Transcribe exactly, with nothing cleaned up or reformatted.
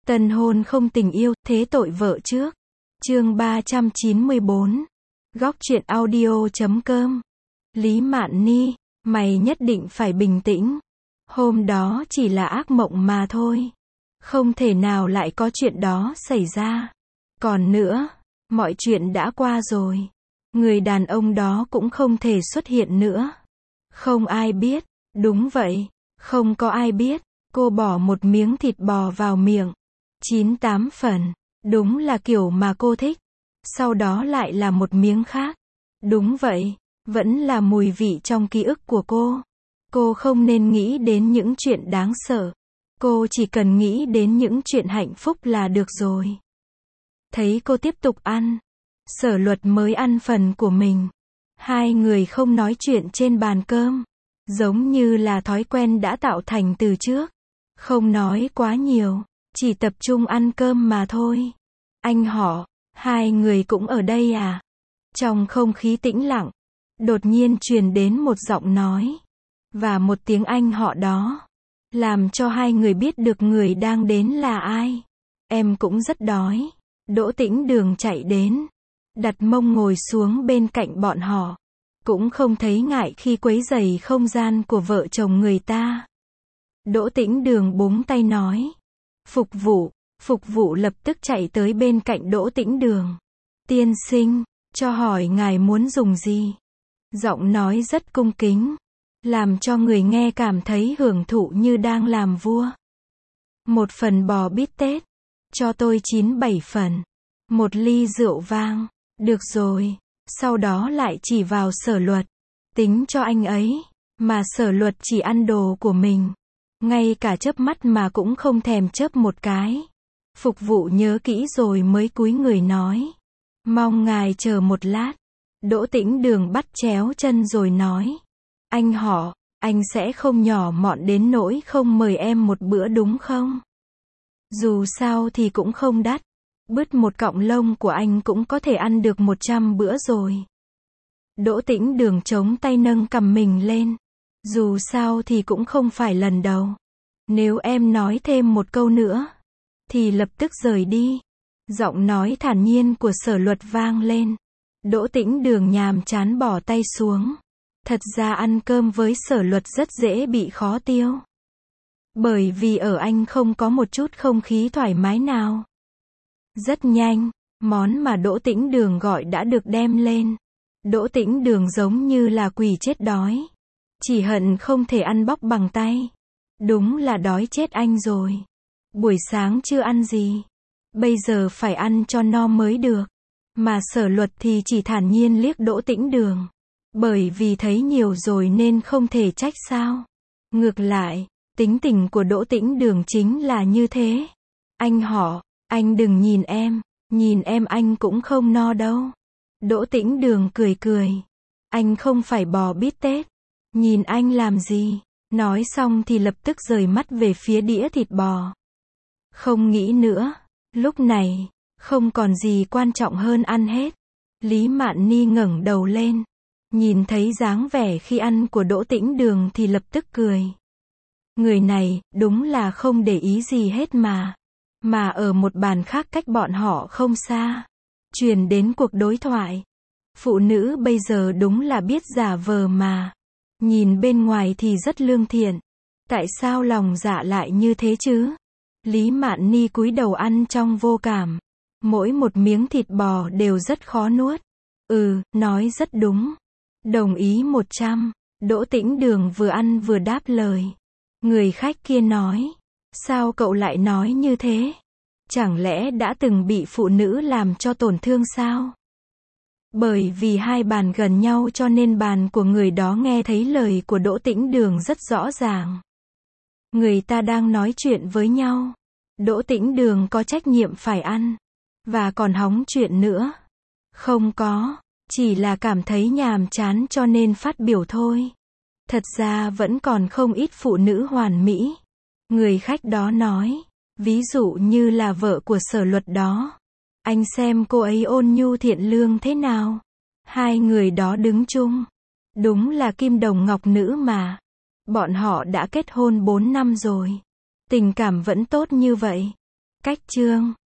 Tân hôn không tình yêu, thế tội vợ trước. Chương ba trăm chín mươi bốn. Góc truyện audio chấm com. Lý Mạn Ni, mày nhất định phải bình tĩnh. Hôm đó chỉ là ác mộng mà thôi. Không thể nào lại có chuyện đó xảy ra. Còn nữa, mọi chuyện đã qua rồi. Người đàn ông đó cũng không thể xuất hiện nữa. Không ai biết. Đúng vậy, không có ai biết. Cô bỏ một miếng thịt bò vào miệng. Chín tám phần. Đúng là kiểu mà cô thích. Sau đó lại là một miếng khác. Đúng vậy, vẫn là mùi vị trong ký ức của cô. Cô không nên nghĩ đến những chuyện đáng sợ. Cô chỉ cần nghĩ đến những chuyện hạnh phúc là được rồi. Thấy cô tiếp tục ăn. Sở Luật mới ăn phần của mình. Hai người không nói chuyện trên bàn cơm. Giống như là thói quen đã tạo thành từ trước. Không nói quá nhiều. Chỉ tập trung ăn cơm mà thôi. Anh họ, hai người cũng ở đây à? Trong không khí tĩnh lặng, đột nhiên truyền đến một giọng nói. Và một tiếng Anh họ đó. Làm cho hai người biết được người đang đến là ai. Em cũng rất đói. Đỗ Tĩnh Đường chạy đến. Đặt mông ngồi xuống bên cạnh bọn họ. Cũng không thấy ngại khi quấy rầy không gian của vợ chồng người ta. Đỗ Tĩnh Đường búng tay nói. Phục vụ, phục vụ lập tức chạy tới bên cạnh Đỗ Tĩnh Đường. Tiên sinh, cho hỏi ngài muốn dùng gì? Giọng nói rất cung kính, làm cho người nghe cảm thấy hưởng thụ như đang làm vua. Một phần bò bít tết, cho tôi chín bảy phần. Một ly rượu vang, được rồi. Sau đó lại chỉ vào Sở Luật, tính cho anh ấy, mà Sở Luật chỉ ăn đồ của mình. Ngay cả chớp mắt mà cũng không thèm chớp một cái. Phục vụ nhớ kỹ rồi mới cúi người nói. Mong ngài chờ một lát. Đỗ Tĩnh Đường bắt chéo chân rồi nói. Anh họ, anh sẽ không nhỏ mọn đến nỗi không mời em một bữa đúng không? Dù sao thì cũng không đắt. Bứt một cọng lông của anh cũng có thể ăn được một trăm bữa rồi. Đỗ Tĩnh Đường chống tay nâng cằm mình lên. Dù sao thì cũng không phải lần đầu. Nếu em nói thêm một câu nữa, thì lập tức rời đi. Giọng nói thản nhiên của Sở Luật vang lên. Đỗ Tĩnh Đường nhàm chán bỏ tay xuống. Thật ra ăn cơm với Sở Luật rất dễ bị khó tiêu. Bởi vì ở anh không có một chút không khí thoải mái nào. Rất nhanh, món mà Đỗ Tĩnh Đường gọi đã được đem lên. Đỗ Tĩnh Đường giống như là quỷ chết đói. Chỉ hận không thể ăn bóc bằng tay. Đúng là đói chết anh rồi. Buổi sáng chưa ăn gì. Bây giờ phải ăn cho no mới được. Mà Sở Luật thì chỉ thản nhiên liếc Đỗ Tĩnh Đường. Bởi vì thấy nhiều rồi nên không thể trách sao. Ngược lại, tính tình của Đỗ Tĩnh Đường chính là như thế. Anh họ, anh đừng nhìn em. Nhìn em anh cũng không no đâu. Đỗ Tĩnh Đường cười cười. Anh không phải bò bít tết. Nhìn anh làm gì? Nói xong thì lập tức rời mắt về phía đĩa thịt bò. Không nghĩ nữa. Lúc này, không còn gì quan trọng hơn ăn hết. Lý Mạn Ni ngẩng đầu lên. Nhìn thấy dáng vẻ khi ăn của Đỗ Tĩnh Đường thì lập tức cười. Người này, đúng là không để ý gì hết mà. Mà ở một bàn khác cách bọn họ không xa. Truyền đến cuộc đối thoại. Phụ nữ bây giờ đúng là biết giả vờ mà. Nhìn bên ngoài thì rất lương thiện. Tại sao lòng dạ lại như thế chứ? Lý Mạn Ni cúi đầu ăn trong vô cảm. Mỗi một miếng thịt bò đều rất khó nuốt. Ừ, nói rất đúng. Đồng ý một trăm. Đỗ Tĩnh Đường vừa ăn vừa đáp lời. Người khách kia nói. Sao cậu lại nói như thế? Chẳng lẽ đã từng bị phụ nữ làm cho tổn thương sao? Bởi vì hai bàn gần nhau cho nên bàn của người đó nghe thấy lời của Đỗ Tĩnh Đường rất rõ ràng. Người ta đang nói chuyện với nhau. Đỗ Tĩnh Đường có trách nhiệm phải ăn. Và còn hóng chuyện nữa. Không có. Chỉ là cảm thấy nhàm chán cho nên phát biểu thôi. Thật ra vẫn còn không ít phụ nữ hoàn mỹ. Người khách đó nói. Ví dụ như là vợ của Sở Luật đó. Anh xem cô ấy ôn nhu thiện lương thế nào. Hai người đó đứng chung. Đúng là kim đồng ngọc nữ mà. Bọn họ đã kết hôn bốn năm rồi. Tình cảm vẫn tốt như vậy. Cách chương